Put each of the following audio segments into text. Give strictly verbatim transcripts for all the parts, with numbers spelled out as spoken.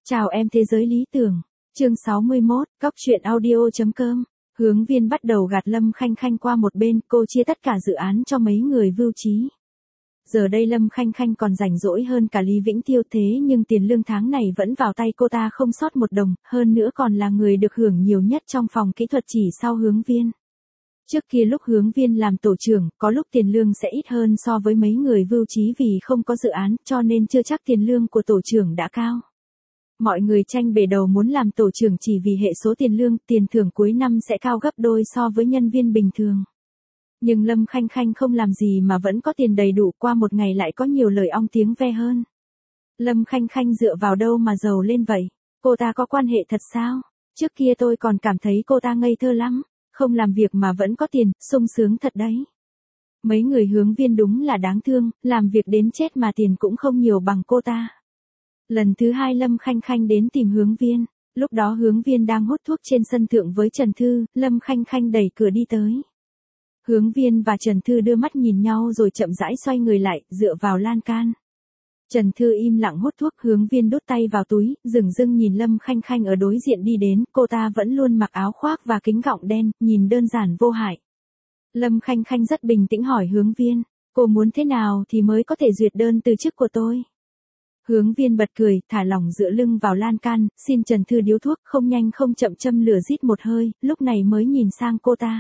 Chào em thế giới lý tưởng. Chương sáu mươi mốt, Cóc truyện audio.com. Hướng Viên bắt đầu gạt Lâm Khanh Khanh qua một bên, cô chia tất cả dự án cho mấy người vưu trí. Giờ đây Lâm Khanh Khanh còn rảnh rỗi hơn cả Lý Vĩnh Tiêu, thế nhưng tiền lương tháng này vẫn vào tay cô ta không sót một đồng, hơn nữa còn là người được hưởng nhiều nhất trong phòng kỹ thuật chỉ sau Hướng Viên. Trước kia lúc Hướng Viên làm tổ trưởng, có lúc tiền lương sẽ ít hơn so với mấy người vưu trí vì không có dự án, cho nên chưa chắc tiền lương của tổ trưởng đã cao. Mọi người tranh bể đầu muốn làm tổ trưởng chỉ vì hệ số tiền lương, tiền thưởng cuối năm sẽ cao gấp đôi so với nhân viên bình thường. Nhưng Lâm Khanh Khanh không làm gì mà vẫn có tiền đầy đủ, qua một ngày lại có nhiều lời ong tiếng ve hơn. Lâm Khanh Khanh dựa vào đâu mà giàu lên vậy? Cô ta có quan hệ thật sao? Trước kia tôi còn cảm thấy cô ta ngây thơ lắm, không làm việc mà vẫn có tiền, sung sướng thật đấy. Mấy người Hướng Viên đúng là đáng thương, làm việc đến chết mà tiền cũng không nhiều bằng cô ta. Lần thứ hai Lâm Khanh Khanh đến tìm Hướng Viên, lúc đó Hướng Viên đang hút thuốc trên sân thượng với Trần Thư, Lâm Khanh Khanh đẩy cửa đi tới. Hướng Viên và Trần Thư đưa mắt nhìn nhau rồi chậm rãi xoay người lại, dựa vào lan can. Trần Thư im lặng hút thuốc, Hướng Viên đút tay vào túi, dửng dưng nhìn Lâm Khanh Khanh ở đối diện đi đến, cô ta vẫn luôn mặc áo khoác và kính gọng đen, nhìn đơn giản vô hại. Lâm Khanh Khanh rất bình tĩnh hỏi Hướng Viên, cô muốn thế nào thì mới có thể duyệt đơn từ chức của tôi? Hướng Viên bật cười, thả lỏng dựa lưng vào lan can, xin Trần Thư điếu thuốc, không nhanh không chậm châm lửa rít một hơi, lúc này mới nhìn sang cô ta.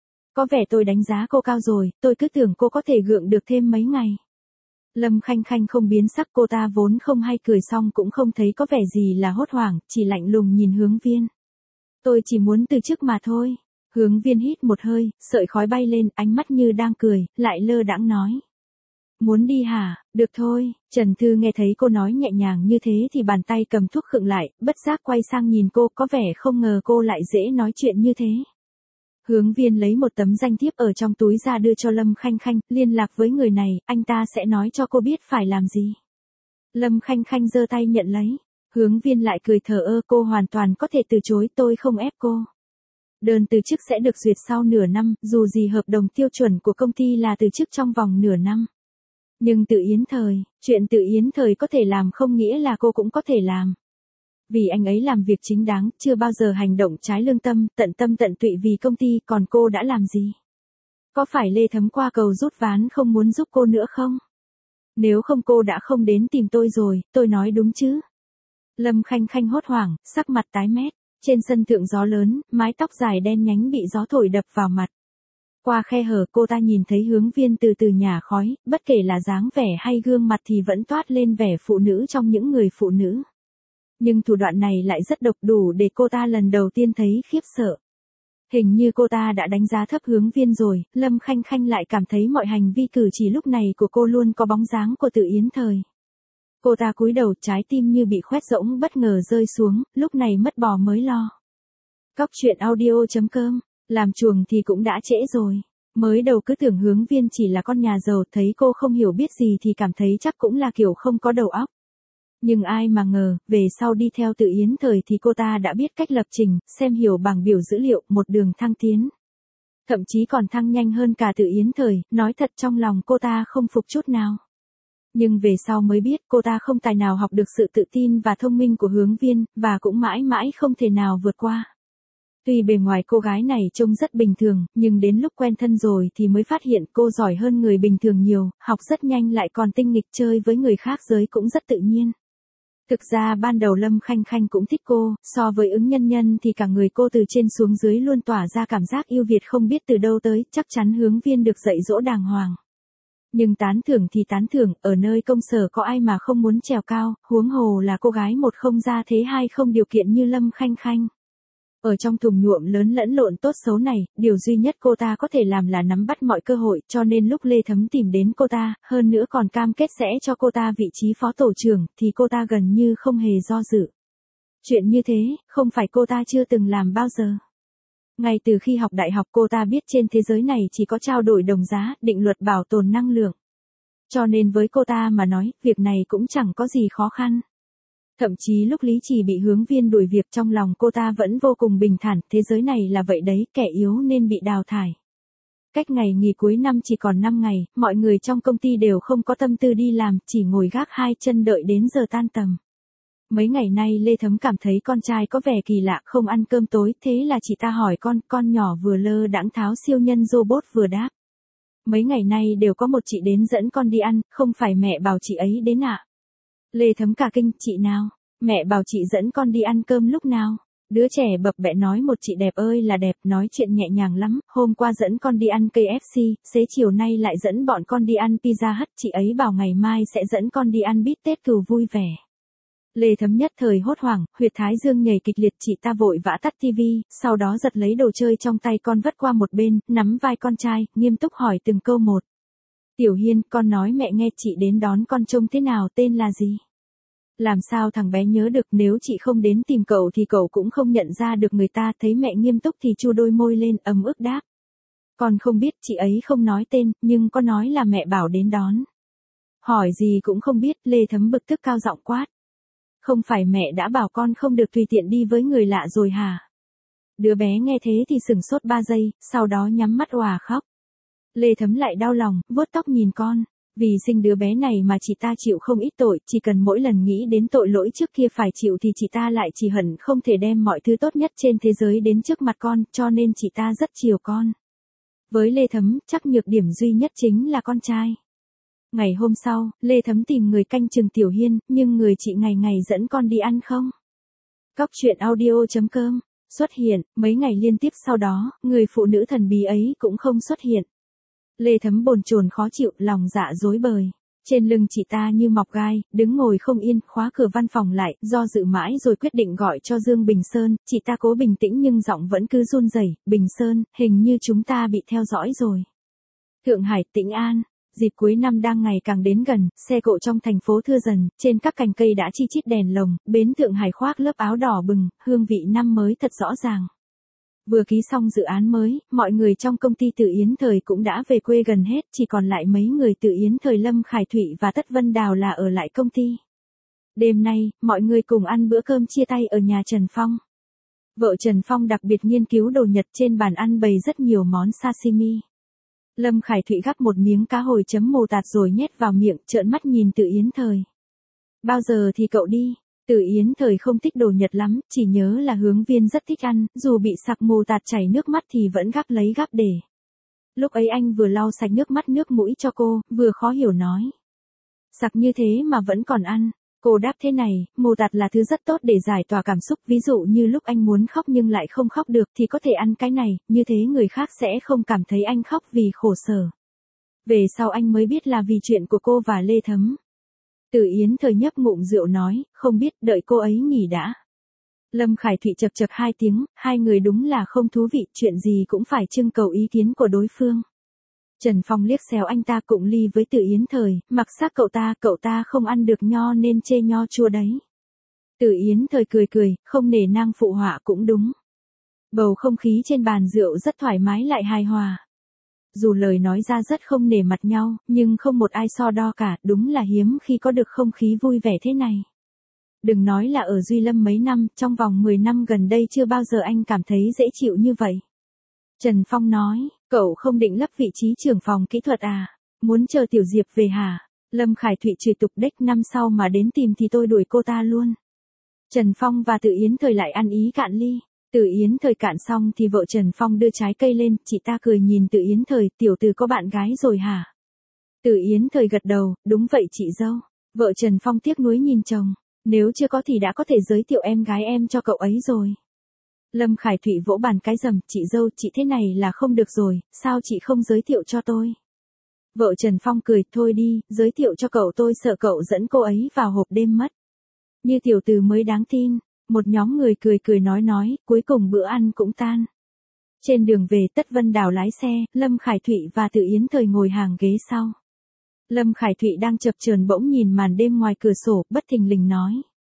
Có vẻ tôi đánh giá cô cao rồi, tôi cứ tưởng cô có thể gượng được thêm mấy ngày. Lâm Khanh Khanh không biến sắc, cô ta vốn không hay cười xong cũng không thấy có vẻ gì là hốt hoảng, chỉ lạnh lùng nhìn Hướng Viên. Tôi chỉ muốn từ chức mà thôi. Hướng Viên hít một hơi, sợi khói bay lên, ánh mắt như đang cười, lại lơ đãng nói. Muốn đi hả? Được thôi. Trần Thư nghe thấy cô nói nhẹ nhàng như thế thì bàn tay cầm thuốc khựng lại, bất giác quay sang nhìn cô, có vẻ không ngờ cô lại dễ nói chuyện như thế. Hướng Viên lấy một tấm danh thiếp ở trong túi ra đưa cho Lâm Khanh Khanh, liên lạc với người này, anh ta sẽ nói cho cô biết phải làm gì. Lâm Khanh Khanh giơ tay nhận lấy. Hướng Viên lại cười thờ ơ, cô hoàn toàn có thể từ chối, tôi không ép cô. Đơn từ chức sẽ được duyệt sau nửa năm, dù gì hợp đồng tiêu chuẩn của công ty là từ chức trong vòng nửa năm. Nhưng Tự Yến Thời, chuyện Tự Yến Thời có thể làm không nghĩa là cô cũng có thể làm. Vì anh ấy làm việc chính đáng, chưa bao giờ hành động trái lương tâm, tận tâm tận tụy vì công ty, còn cô đã làm gì? Có phải Lê Thấm qua cầu rút ván không muốn giúp cô nữa không? Nếu không cô đã không đến tìm tôi rồi, tôi nói đúng chứ? Lâm Khanh Khanh hốt hoảng, sắc mặt tái mét, trên sân thượng gió lớn, mái tóc dài đen nhánh bị gió thổi đập vào mặt. Qua khe hở cô ta nhìn thấy Hướng Viên từ từ nhả khói, bất kể là dáng vẻ hay gương mặt thì vẫn toát lên vẻ phụ nữ trong những người phụ nữ. Nhưng thủ đoạn này lại rất độc, đủ để cô ta lần đầu tiên thấy khiếp sợ. Hình như cô ta đã đánh giá thấp Hướng Viên rồi, Lâm Khanh Khanh lại cảm thấy mọi hành vi cử chỉ lúc này của cô luôn có bóng dáng của Tự Yến Thời. Cô ta cúi đầu, trái tim như bị khoét rỗng bất ngờ rơi xuống, lúc này mất bò mới lo. Cóc truyện audio.com. Làm chuồng thì cũng đã trễ rồi. Mới đầu cứ tưởng Hướng Viên chỉ là con nhà giàu, thấy cô không hiểu biết gì thì cảm thấy chắc cũng là kiểu không có đầu óc. Nhưng ai mà ngờ, về sau đi theo Tự Yến Thời thì cô ta đã biết cách lập trình, xem hiểu bảng biểu dữ liệu, một đường thăng tiến. Thậm chí còn thăng nhanh hơn cả Tự Yến Thời, nói thật trong lòng cô ta không phục chút nào. Nhưng về sau mới biết cô ta không tài nào học được sự tự tin và thông minh của Hướng Viên, và cũng mãi mãi không thể nào vượt qua. Tuy bề ngoài cô gái này trông rất bình thường, nhưng đến lúc quen thân rồi thì mới phát hiện cô giỏi hơn người bình thường nhiều, học rất nhanh lại còn tinh nghịch, chơi với người khác giới cũng rất tự nhiên. Thực ra ban đầu Lâm Khanh Khanh cũng thích cô, so với Ứng Nhân Nhân thì cả người cô từ trên xuống dưới luôn tỏa ra cảm giác yêu Việt không biết từ đâu tới, chắc chắn Hướng Viên được dạy dỗ đàng hoàng. Nhưng tán thưởng thì tán thưởng, ở nơi công sở có ai mà không muốn trèo cao, huống hồ là cô gái một không ra thế hai không điều kiện như Lâm Khanh Khanh. Ở trong thùng nhuộm lớn lẫn lộn tốt xấu này, điều duy nhất cô ta có thể làm là nắm bắt mọi cơ hội, cho nên lúc Lê Thấm tìm đến cô ta, hơn nữa còn cam kết sẽ cho cô ta vị trí phó tổ trưởng, thì cô ta gần như không hề do dự. Chuyện như thế, không phải cô ta chưa từng làm bao giờ. Ngay từ khi học đại học cô ta biết trên thế giới này chỉ có trao đổi đồng giá, định luật bảo tồn năng lượng. Cho nên với cô ta mà nói, việc này cũng chẳng có gì khó khăn. Thậm chí lúc Lý Trì bị Hướng Viên đuổi việc trong lòng cô ta vẫn vô cùng bình thản, thế giới này là vậy đấy, kẻ yếu nên bị đào thải. Cách ngày nghỉ cuối năm chỉ còn năm ngày, mọi người trong công ty đều không có tâm tư đi làm, chỉ ngồi gác hai chân đợi đến giờ tan tầm. Mấy ngày nay Lê Thấm cảm thấy con trai có vẻ kỳ lạ không ăn cơm tối, thế là chị ta hỏi con, con nhỏ vừa lơ đãng tháo siêu nhân robot vừa đáp. Mấy ngày nay đều có một chị đến dẫn con đi ăn, không phải mẹ bảo chị ấy đến ạ. Lê Thấm cả kinh, chị nào? Mẹ bảo chị dẫn con đi ăn cơm lúc nào? Đứa trẻ bập bẹ nói một chị đẹp ơi là đẹp, nói chuyện nhẹ nhàng lắm, hôm qua dẫn con đi ăn ca ép xê, xế chiều nay lại dẫn bọn con đi ăn Pizza Hut, chị ấy bảo ngày mai sẽ dẫn con đi ăn bít tết cừu vui vẻ. Lê Thấm nhất thời hốt hoảng, huyệt thái dương nhảy kịch liệt, chị ta vội vã tắt tivi, sau đó giật lấy đồ chơi trong tay con vất qua một bên, nắm vai con trai, nghiêm túc hỏi từng câu một. Tiểu Hiên, con nói mẹ nghe, chị đến đón con trông thế nào, tên là gì? Làm sao thằng bé nhớ được, nếu chị không đến tìm cậu thì cậu cũng không nhận ra được người ta, thấy mẹ nghiêm túc thì chu đôi môi lên, ấm ức đáp. Con không biết, chị ấy không nói tên, nhưng có nói là mẹ bảo đến đón. Hỏi gì cũng không biết, Lê Thấm bực tức cao giọng quát. Không phải mẹ đã bảo con không được tùy tiện đi với người lạ rồi hả? Đứa bé nghe thế thì sửng sốt ba giây, sau đó nhắm mắt òa khóc. Lê Thấm lại đau lòng, vuốt tóc nhìn con. Vì sinh đứa bé này mà chị ta chịu không ít tội, chỉ cần mỗi lần nghĩ đến tội lỗi trước kia phải chịu thì chị ta lại chỉ hận không thể đem mọi thứ tốt nhất trên thế giới đến trước mặt con, cho nên chị ta rất chiều con. Với Lê Thấm, chắc nhược điểm duy nhất chính là con trai. Ngày hôm sau, Lê Thấm tìm người canh chừng Tiểu Hiên, nhưng người chị ngày ngày dẫn con đi ăn không? Cóc truyện audio chấm com xuất hiện, mấy ngày liên tiếp sau đó, người phụ nữ thần bí ấy cũng không xuất hiện. Lê Thấm bồn chồn khó chịu, lòng dạ rối bời. Trên lưng chị ta như mọc gai, đứng ngồi không yên, khóa cửa văn phòng lại, do dự mãi rồi quyết định gọi cho Dương Bình Sơn, chị ta cố bình tĩnh nhưng giọng vẫn cứ run rẩy. Bình Sơn, hình như chúng ta bị theo dõi rồi. Thượng Hải, Tĩnh An. Dịp cuối năm đang ngày càng đến gần, xe cộ trong thành phố thưa dần, trên các cành cây đã chi chít đèn lồng, bến Thượng Hải khoác lớp áo đỏ bừng, hương vị năm mới thật rõ ràng. Vừa ký xong dự án mới, mọi người trong công ty Tự Yến Thời cũng đã về quê gần hết, chỉ còn lại mấy người Tự Yến Thời Lâm Khải Thụy và Tất Vân Đào là ở lại công ty. Đêm nay, mọi người cùng ăn bữa cơm chia tay ở nhà Trần Phong. Vợ Trần Phong đặc biệt nghiên cứu đồ Nhật, trên bàn ăn bày rất nhiều món sashimi. Lâm Khải Thụy gắp một miếng cá hồi chấm mù tạt rồi nhét vào miệng, trợn mắt nhìn Tự Yến Thời. Bao giờ thì cậu đi? Tự Yến Thời không thích đồ Nhật lắm, chỉ nhớ là Hướng Viên rất thích ăn, dù bị sặc mù tạt chảy nước mắt thì vẫn gắp lấy gắp để. Lúc ấy anh vừa lau sạch nước mắt nước mũi cho cô, vừa khó hiểu nói. Sặc như thế mà vẫn còn ăn. Cô đáp thế này, mù tạt là thứ rất tốt để giải tỏa cảm xúc, ví dụ như lúc anh muốn khóc nhưng lại không khóc được thì có thể ăn cái này, như thế người khác sẽ không cảm thấy anh khóc vì khổ sở. Về sau anh mới biết là vì chuyện của cô và Lê Thấm. Tự Yến Thời nhấp ngụm rượu nói, không biết, đợi cô ấy nghỉ đã. Lâm Khải Thụy chập chập hai tiếng, hai người đúng là không thú vị, chuyện gì cũng phải trưng cầu ý kiến của đối phương. Trần Phong liếc xéo anh ta cụng ly với Tự Yến Thời, mặc xác cậu ta, cậu ta không ăn được nho nên chê nho chua đấy. Tự Yến Thời cười cười, không nể nang phụ họa cũng đúng. Bầu không khí trên bàn rượu rất thoải mái lại hài hòa. Dù lời nói ra rất không nể mặt nhau, nhưng không một ai so đo cả, đúng là hiếm khi có được không khí vui vẻ thế này. Đừng nói là ở Duy Lâm mấy năm, trong vòng mười năm gần đây chưa bao giờ anh cảm thấy dễ chịu như vậy. Trần Phong nói, cậu không định lấp vị trí trưởng phòng kỹ thuật à? Muốn chờ Tiểu Diệp về hả? Lâm Khải Thụy chửi tục đếch, năm sau mà đến tìm thì tôi đuổi cô ta luôn. Trần Phong và Tự Yến Thời lại ăn ý cạn ly. Tự Yến Thời cạn xong thì vợ Trần Phong đưa trái cây lên, chị ta cười nhìn Tự Yến Thời, tiểu từ có bạn gái rồi hả? Tự Yến Thời gật đầu, đúng vậy chị dâu. Vợ Trần Phong tiếc nuối nhìn chồng, nếu chưa có thì đã có thể giới thiệu em gái em cho cậu ấy rồi. Lâm Khải Thụy vỗ bàn cái rầm, chị dâu, chị thế này là không được rồi, sao chị không giới thiệu cho tôi? Vợ Trần Phong cười, thôi đi, giới thiệu cho cậu tôi sợ cậu dẫn cô ấy vào hộp đêm mất. Như tiểu từ mới đáng tin. Một nhóm người cười cười nói nói, cuối cùng bữa ăn cũng tan. Trên đường về, Tất Vân Đào lái xe, Lâm Khải Thụy và Tự Yến Thời ngồi hàng ghế sau. Lâm Khải Thụy đang chập chờn bỗng nhìn màn đêm ngoài cửa sổ, bất thình lình nói.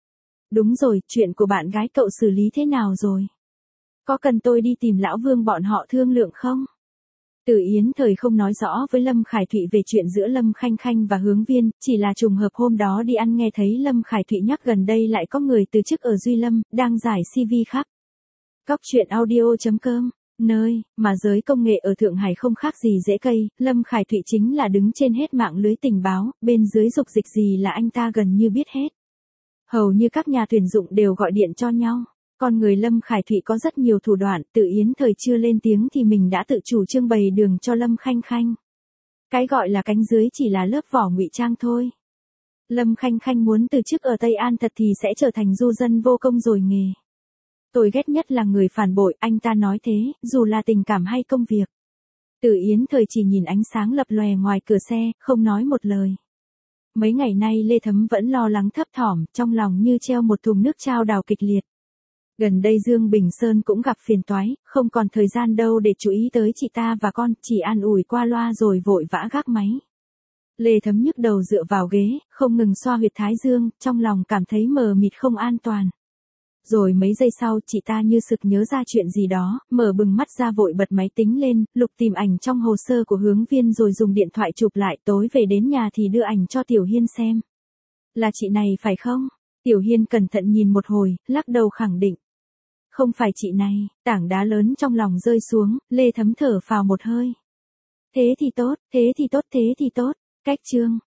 Đúng rồi, chuyện của bạn gái cậu xử lý thế nào rồi? Có cần tôi đi tìm Lão Vương bọn họ thương lượng không? Tự Yến Thời không nói rõ với Lâm Khải Thụy về chuyện giữa Lâm Khanh Khanh và Hướng Viên, chỉ là trùng hợp hôm đó đi ăn nghe thấy Lâm Khải Thụy nhắc gần đây lại có người từ chức ở Duy Lâm, đang giải xê vê khác. Cóc truyện audio chấm com, nơi mà giới công nghệ ở Thượng Hải không khác gì dễ cây, Lâm Khải Thụy chính là đứng trên hết mạng lưới tình báo, bên dưới dục dịch gì là anh ta gần như biết hết. Hầu như các nhà tuyển dụng đều gọi điện cho nhau. Con người Lâm Khải Thụy có rất nhiều thủ đoạn, Tự Yến thời chưa lên tiếng thì mình đã tự chủ trương bày đường cho Lâm Khanh Khanh. Cái gọi là cánh dưới chỉ là lớp vỏ ngụy trang thôi. Lâm Khanh Khanh muốn từ chức ở Tây An thật thì sẽ trở thành du dân vô công rồi nghề. Tôi ghét nhất là người phản bội, anh ta nói thế, dù là tình cảm hay công việc. Tự Yến thời chỉ nhìn ánh sáng lập lòe ngoài cửa xe, không nói một lời. Mấy ngày nay Lê Thấm vẫn lo lắng thấp thỏm, trong lòng như treo một thùng nước trao đảo kịch liệt. Gần đây Dương Bình Sơn cũng gặp phiền toái, không còn thời gian đâu để chú ý tới chị ta và con, chỉ an ủi qua loa rồi vội vã gác máy. Lê Thấm nhức đầu dựa vào ghế, không ngừng xoa huyệt thái dương, trong lòng cảm thấy mờ mịt không an toàn. Rồi mấy giây sau chị ta như sực nhớ ra chuyện gì đó, mở bừng mắt ra vội bật máy tính lên, lục tìm ảnh trong hồ sơ của hướng viên rồi dùng điện thoại chụp lại, tối về đến nhà thì đưa ảnh cho Tiểu Hiên xem. Là chị này phải không? Tiểu Hiên cẩn thận nhìn một hồi, lắc đầu khẳng định. Không phải chị này, tảng đá lớn trong lòng rơi xuống, Lê Thấm thở phào một hơi. Thế thì tốt, thế thì tốt, thế thì tốt, cách chương.